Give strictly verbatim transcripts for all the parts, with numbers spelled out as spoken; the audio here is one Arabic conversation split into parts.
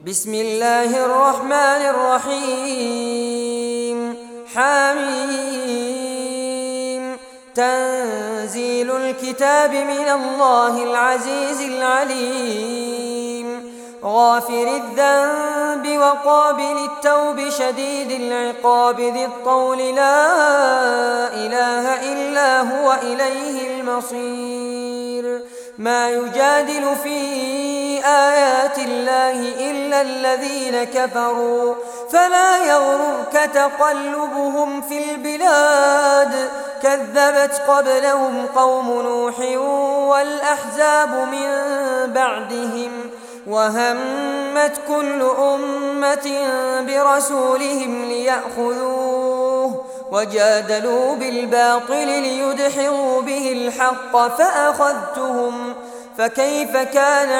بسم الله الرحمن الرحيم. حميم. تنزيل الكتاب من الله العزيز العليم. غافر الذنب وقابل التوب شديد العقاب ذي الطول لا إله إلا هو إليه المصير. ما يجادل في آيات الله إلا الذين كفروا فلا يغررك تقلبهم في البلاد. كذبت قبلهم قوم نوح والأحزاب من بعدهم وهمت كل أمة برسولهم ليأخذوه وجادلوا بالباطل ليدحضوا به الحق فأخذتهم فكيف كان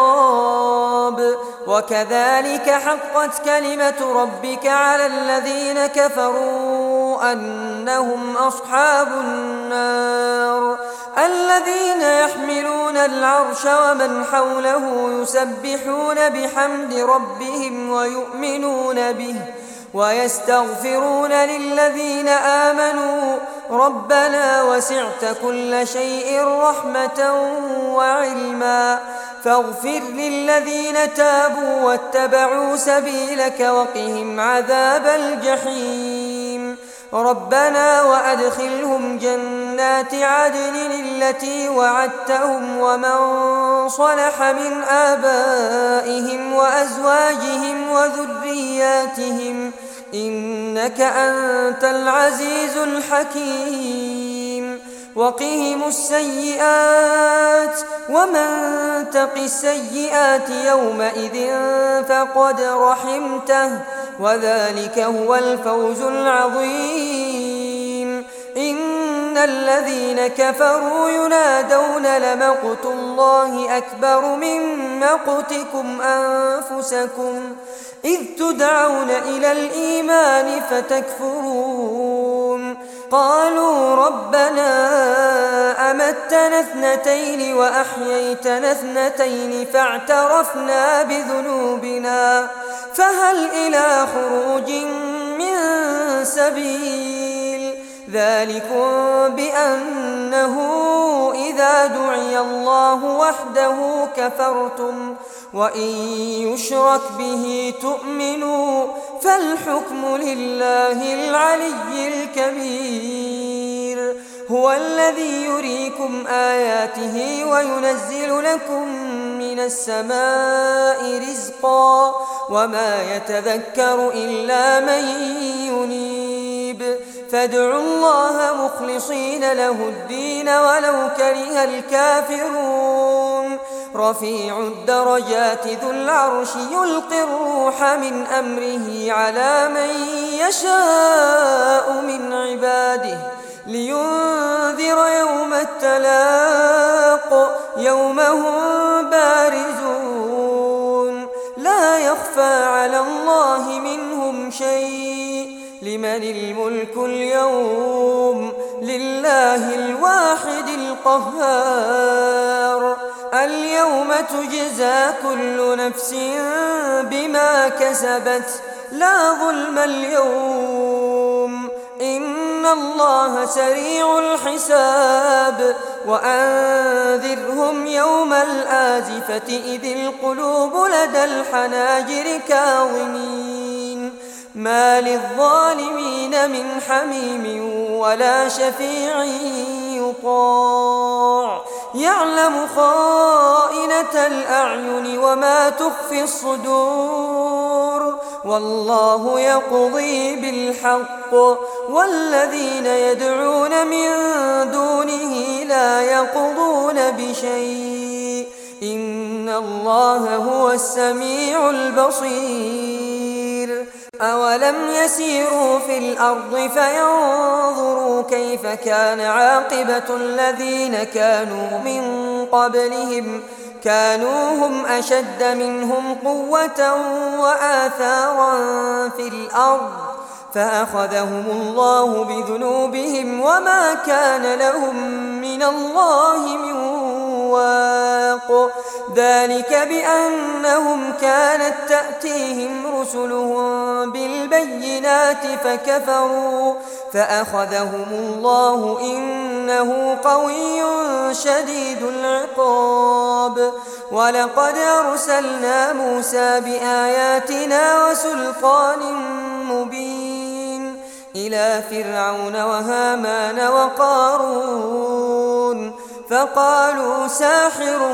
عقاب. وكذلك حقت كلمة ربك على الذين كفروا أنهم أصحاب النار. الذين يحملون العرش ومن حوله يسبحون بحمد ربهم ويؤمنون به ويستغفرون للذين آمنوا ربنا وسعت كل شيء رحمة وعلما فاغفر للذين تابوا واتبعوا سبيلك وقهم عذاب الجحيم. ربنا وأدخلهم جنات عدن التي وعدتهم ومن صلح من آبائهم وأزواجهم وذرياتهم إنك أنت العزيز الحكيم. وقهم السيئات ومن تق السيئات يومئذ فقد رحمته وذلك هو الفوز العظيم. إن الذين كفروا ينادون لمقت الله أكبر من مقتكم أنفسكم إذ تدعون إلى الإيمان فتكفرون. قالوا ربنا أمتنا اثنتين وأحييتنا اثنتين فاعترفنا بذنوبنا فهل إلى خروج من سبيل. ذلكم بأنه إذا دعي الله وحده كفرتم وإن يشرك به تؤمنوا فالحكم لله العلي الكبير. هو الذي يريكم آياته وينزل لكم من السماء رزقا وما يتذكر إلا من ينيب. فادعوا الله مخلصين له الدين ولو كره الكافرون. رفيع الدرجات ذو العرش يلقي الروح من أمره على من يشاء من عباده لينذر يوم التلاق يوم هم بارزون لا يخفى على الله منهم شيء. لمن الملك اليوم لله الواحد القهار. اليوم تجزى كل نفس بما كسبت لا ظلم اليوم إن الله سريع الحساب. وأنذرهم يوم الآزفة إذ القلوب لدى الحناجر كاظمين ما للظالمين من حميم ولا شفيع يطاع. يعلم خائنة الأعين وما تخفي الصدور والله يقضي بالحق والذين يدعون من دونه لا يقضون بشيء إن الله هو السميع البصير. أولم يسيروا في الأرض فينظروا كيف كان عاقبة الذين كانوا من قبلهم كانوا هم أشد منهم قوة وآثارا في الأرض فأخذهم الله بذنوبهم وما كان لهم من الله من الواق ذلك بأنهم كانت تأتيهم رسلهم بالبينات فكفروا فأخذهم الله إنه قوي شديد العقاب ولقد أرسلنا موسى بآياتنا وسلطان مبين إلى فرعون وهامان وقارون فقالوا ساحر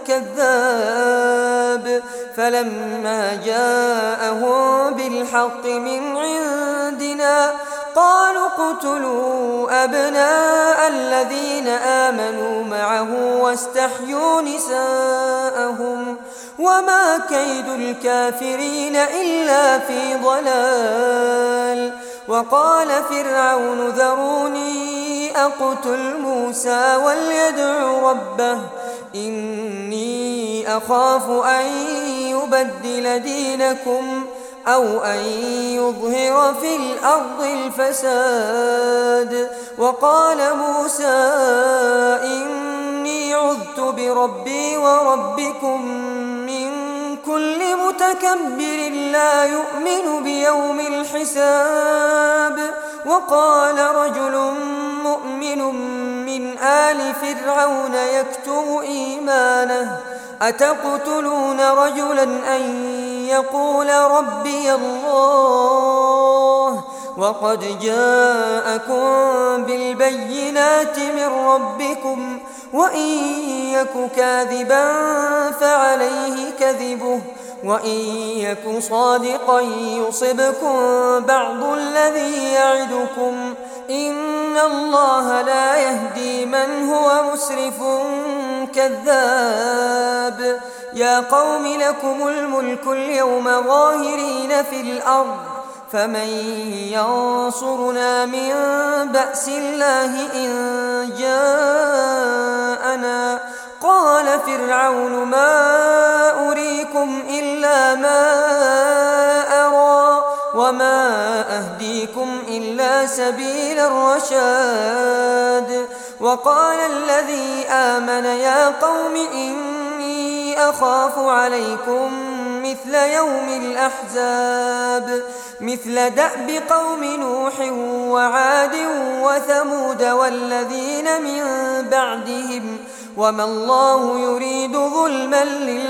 كذاب فلما جاءهم بالحق من عندنا قالوا اقتلوا أبناء الذين آمنوا معه واستحيوا نساءهم وما كيد الكافرين إلا في ضلال وقال فرعون ذروني أقتل موسى وليدع ربه إني أخاف أن يبدل دينكم أو أن يظهر في الأرض الفساد وقال موسى إني عذت بربي وربكم من كل متكبر لا يؤمن بيوم الحساب وقال رجل مؤمن من آل فرعون يكتم إيمانه أتقتلون رجلا أن يقول ربي الله وقد جاءكم بالبينات من ربكم وإن يك كاذبا فعليه كذبه وإن يك صادقا يصبكم بعض الذي يعدكم إن الله لا يهدي من هو مسرف كذاب يا قوم لكم الملك اليوم ظاهرين في الأرض فمن ينصرنا من بأس الله إن جاءنا قال فرعون ما أريكم إلا ما أرى وما أهديكم إلا سبيل الرشاد وقال الذي آمن يا قوم إني أخاف عليكم مثل يوم الأحزاب مثل دأب قوم نوح وعاد وثمود والذين من بعدهم وما الله يريد ظلما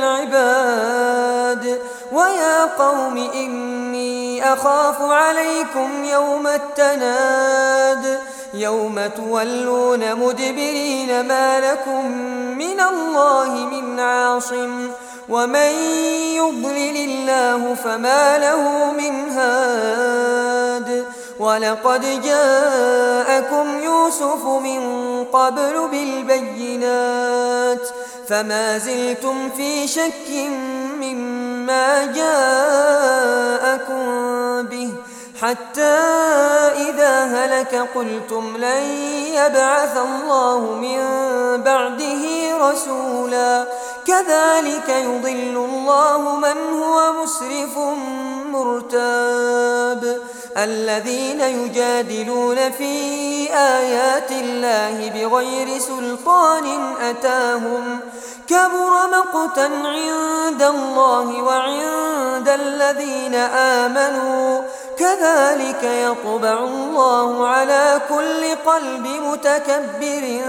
للعباد ويا قوم إني أخاف عليكم يوم التناد يوم تولون مدبرين ما لكم من الله من عاصم ومن يضلل الله فما له من هاد ولقد جاءكم يوسف من قبل بالبينات فما زلتم في شك مما جاءكم به حتى إذا هلك قلتم لن يبعث الله من بعده رسولا كذلك يضل الله من هو مسرف مرتاب الذين يجادلون في آيات الله بغير سلطان أتاهم كبر مقتا عند الله وعند الذين آمنوا كذلك يطبع الله على كل قلب متكبر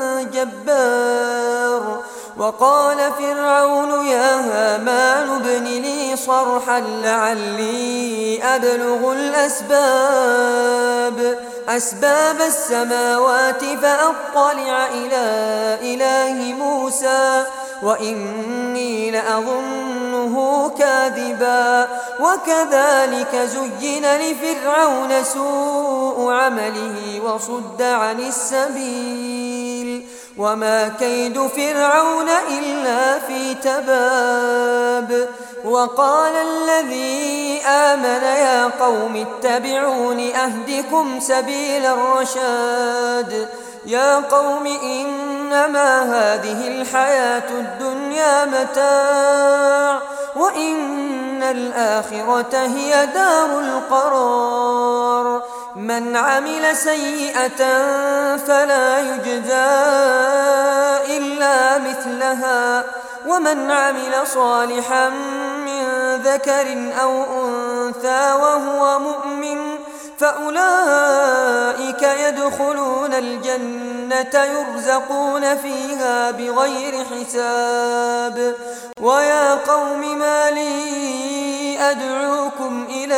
جبار وقال فرعون يا هامان ابن لي صرحا لعلي أبلغ الأسباب أسباب السماوات فأطلع إلى إله موسى وإني لأظنه كاذبا وكذلك زين لفرعون سوء عمله وصد عن السبيل وما كيد فرعون إلا في تباب وقال الذي آمن يا قوم اتبعون أهدكم سبيل الرشاد يا قوم إنما هذه الحياة الدنيا متاع وإن الآخرة هي دار القرار من عمل سيئة فلا يجزى إلا مثلها ومن عمل صالحا من ذكر أو أنثى وهو مؤمن فأولئك يدخلون الجنة يرزقون فيها بغير حساب. ويا قوم ما لي أدعوكم إلى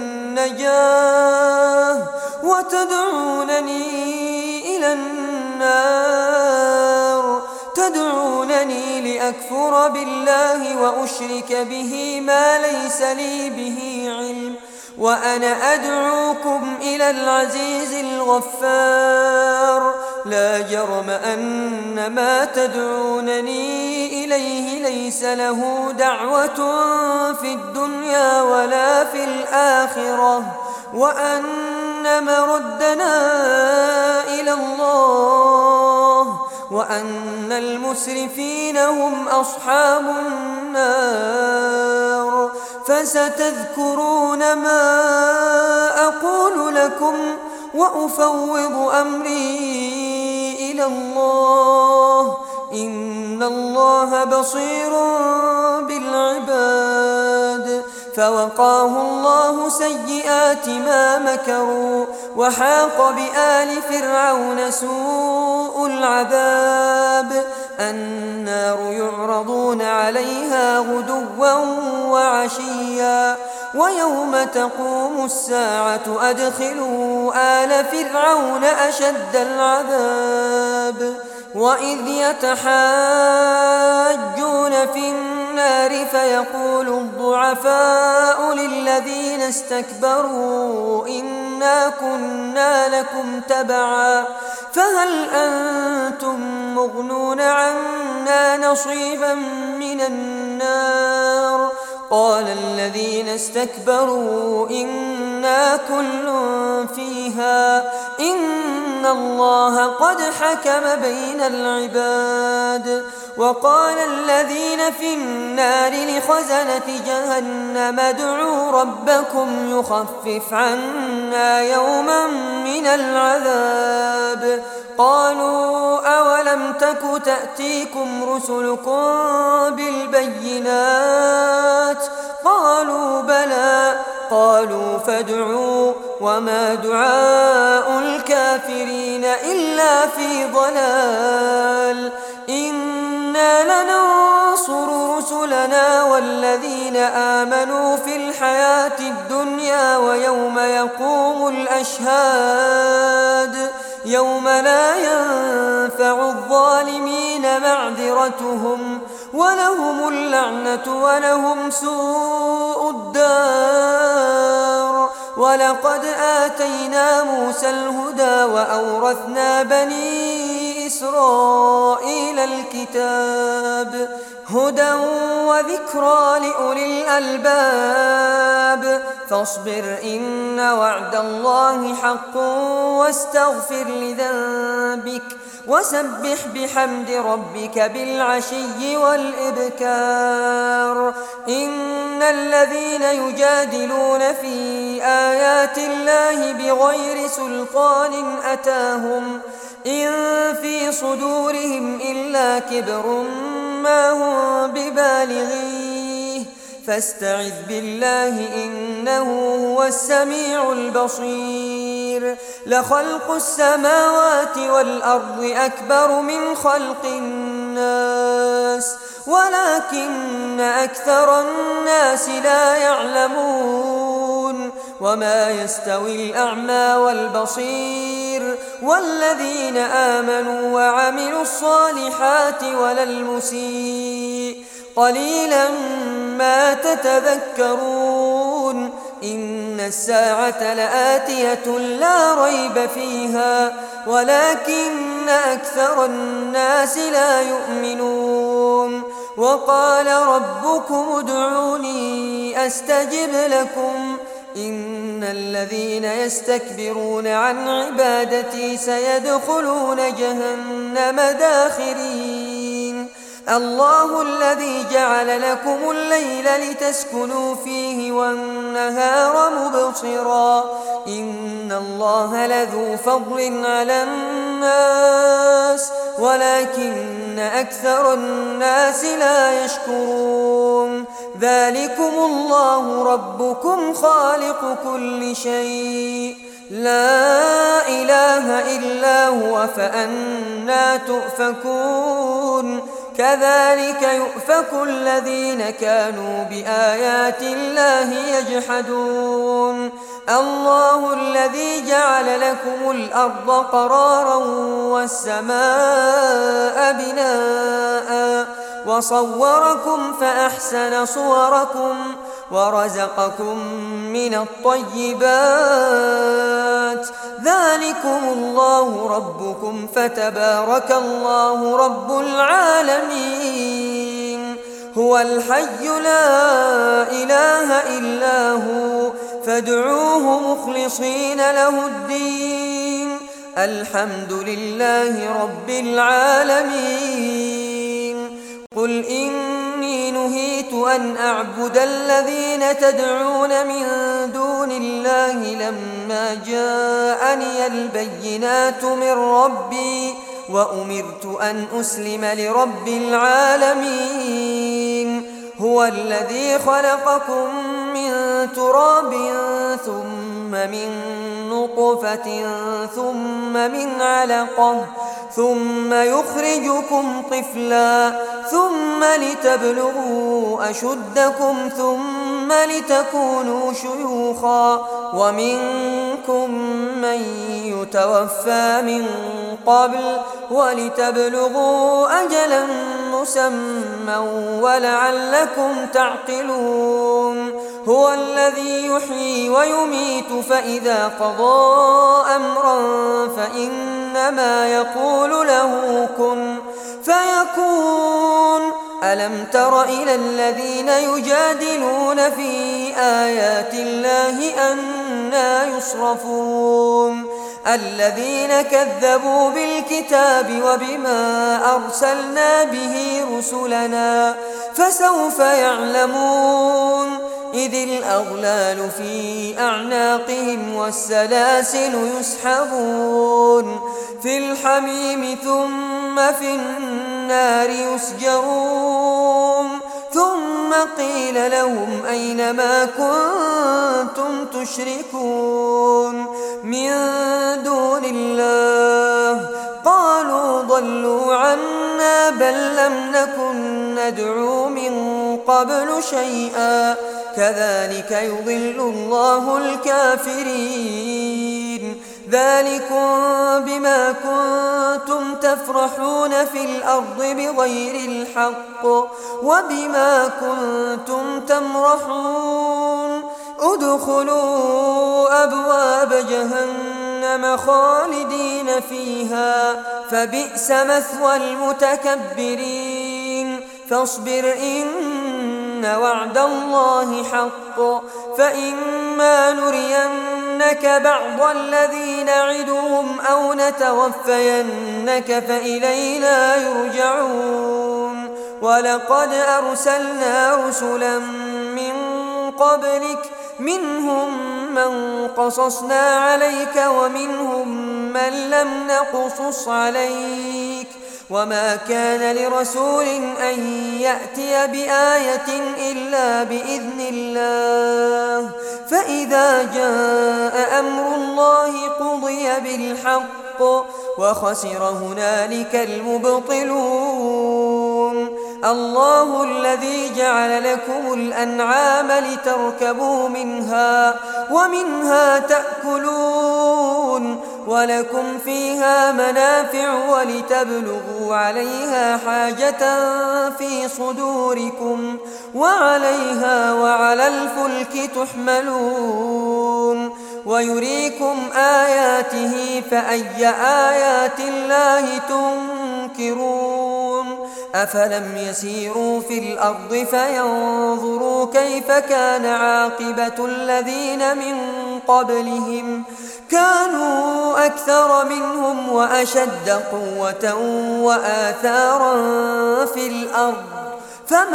النجاة وتدعونني إلى النار تدعونني لأكفر بالله وأشرك به ما ليس لي به علم وأنا أدعوكم إلى العزيز الغفار. لا جرم أن ما تدعونني إليه ليس له دعوة في الدنيا ولا في الآخرة وأن مردنا إلى الله وأن المسرفين هم أصحاب النار. فستذكرون ما أقول لكم وأفوض أمري إلى الله إن الله بصير بالعباد. فوقاه الله سيئات ما مكروا وحاق بآل فرعون سوء العذاب. النار يعرضون عليها غدوا وعشيا ويوم تقوم الساعة أدخلوا آل فرعون أشد العذاب. وإذ يتحاجون في النار فيقول الضعفاء للذين استكبروا إنا كنا لكم تبعا فهل أنتم مغنون عنا نصيبا من النار. قال الذين استكبروا إنا كل فيها إن الله قد حكم بين العباد. وقال الذين في النار لخزنة جهنم ادعوا ربكم يخفف عنا يوما من العذاب. قالوا أولم تك تأتيكم رسلكم بالبينات قالوا بلى قالوا فادعوا وما دعاء الكافرين إلا في ضلال. إنا لننصر رسلنا والذين آمنوا في الحياة الدنيا ويوم يقوم الأشهاد يوم لا ينفع الظالمين معذرتهم ولهم اللعنة ولهم سوء الدار. ولقد آتينا موسى الهدى وأورثنا بني إسرائيل الكتاب هدى وذكرى لأولي الألباب. فاصبر إن وعد الله حق واستغفر لذنبك وسبح بحمد ربك بالعشي والإبكار. إن الذين يجادلون في آيات الله بغير سلطان أتاهم إن في صدورهم إلا كبر ما هم ببالغيه فاستعذ بالله إنه هو السميع البصير. لخلق السماوات والأرض أكبر من خلق الناس ولكن أكثر الناس لا يعلمون. وما يستوي الأعمى والبصير والذين آمنوا وعملوا الصالحات ولا المسيء قليلا ما تتذكرون. إن الساعة لآتية لا ريب فيها ولكن أكثر الناس لا يؤمنون. وقال ربكم ادعوني أستجب لكم إن الذين يستكبرون عن عبادتي سيدخلون جهنم داخرين. الله الذي جعل لكم الليل لتسكنوا فيه والنهار مبصرا إن الله لذو فضل على الناس ولكن أكثر الناس لا يشكرون ذلكم الله ربكم خالق كل شيء لا إله إلا هو فأنى تؤفكون كذلك يؤفك الذين كانوا بآيات الله يجحدون الله الذي جعل لكم الأرض قرارا والسماء بناء وصوركم فأحسن صوركم ورزقكم من الطيبات ذلكم الله ربكم فتبارك الله رب العالمين هو الحي لا إله إلا هو فادعوه مخلصين له الدين الحمد لله رب العالمين قل إني نهيت أن أعبد الذين تدعون من دون الله لما جاءني البينات من ربي وأمرت أن أسلم لرب العالمين هو الذي خلقكم من تراب ثم من نطفة ثم من علقة ثم يخرجكم طفلا ثم لتبلغوا أشدكم ثم لتكونوا شيوخا ومنكم من يتوفى من قبل ولتبلغوا أجلا مسمى ولعلكم تعقلون هو الذي يحيي ويميت فإذا قضى أمرا فإنما يقول له كن فيكون ألم تر إلى الذين يجادلون في آيات الله أنى يصرفون الذين كذبوا بالكتاب وبما أرسلنا به رسلنا فسوف يعلمون إذ الأغلال في أعناقهم والسلاسل يسحبون في الحميم ثم في النار يسجرون ثم قيل لهم أين ما كنتم تشركون من دون الله قالوا ضلوا عنا بل لم نكن ندعو من قبل شيئا كذلك يضل الله الكافرين ذلكم بما كنتم تفرحون في الأرض بغير الحق وبما كنتم تمرحون ادخلوا أبواب جهنم خالدين فيها فبئس مثوى المتكبرين فاصبر إن وعد الله حق فإما نرينك بعض الذي نعدهم أو نتوفينك فإلينا يرجعون ولقد أرسلنا رسلا من قبلك منهم من قصصنا عليك ومنهم من لم نقصص عليك وما كان لرسول أن يأتي بآية إلا بإذن الله فإذا جاء أمر الله قضي بالحق وخسر هنالك المبطلون الله الذي جعل لكم الأنعام لتركبوا منها ومنها تأكلون ولكم فيها منافع ولتبلغوا عليها حاجة في صدوركم وعليها وعلى الفلك تحملون ويريكم آياته فأي آيات الله تنكرون أفلم يسيروا في الأرض فينظروا كيف كان عاقبة الذين من قبلهم كانوا أكثر منهم وأشد قوة وآثارا في الأرض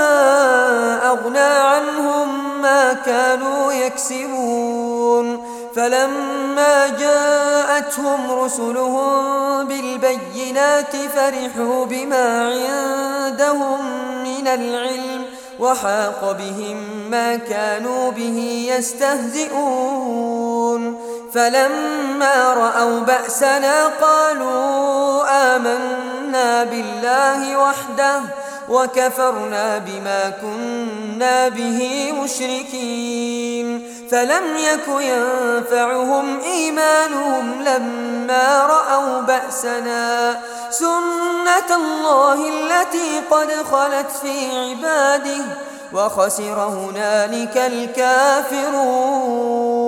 فما أغنى عنهم ما كانوا يكسبون فلما جاءتهم رسلهم بالبينات فرحوا بما عندهم من العلم وحاق بهم ما كانوا به يستهزئون فلما رأوا بأسنا قالوا آمنا بالله وحده وكفرنا بما كنا به مشركين فلم يك ينفعهم إيمانهم لما رأوا بأسنا سنة الله التي قد خلت في عباده وخسر هنالك الكافرون.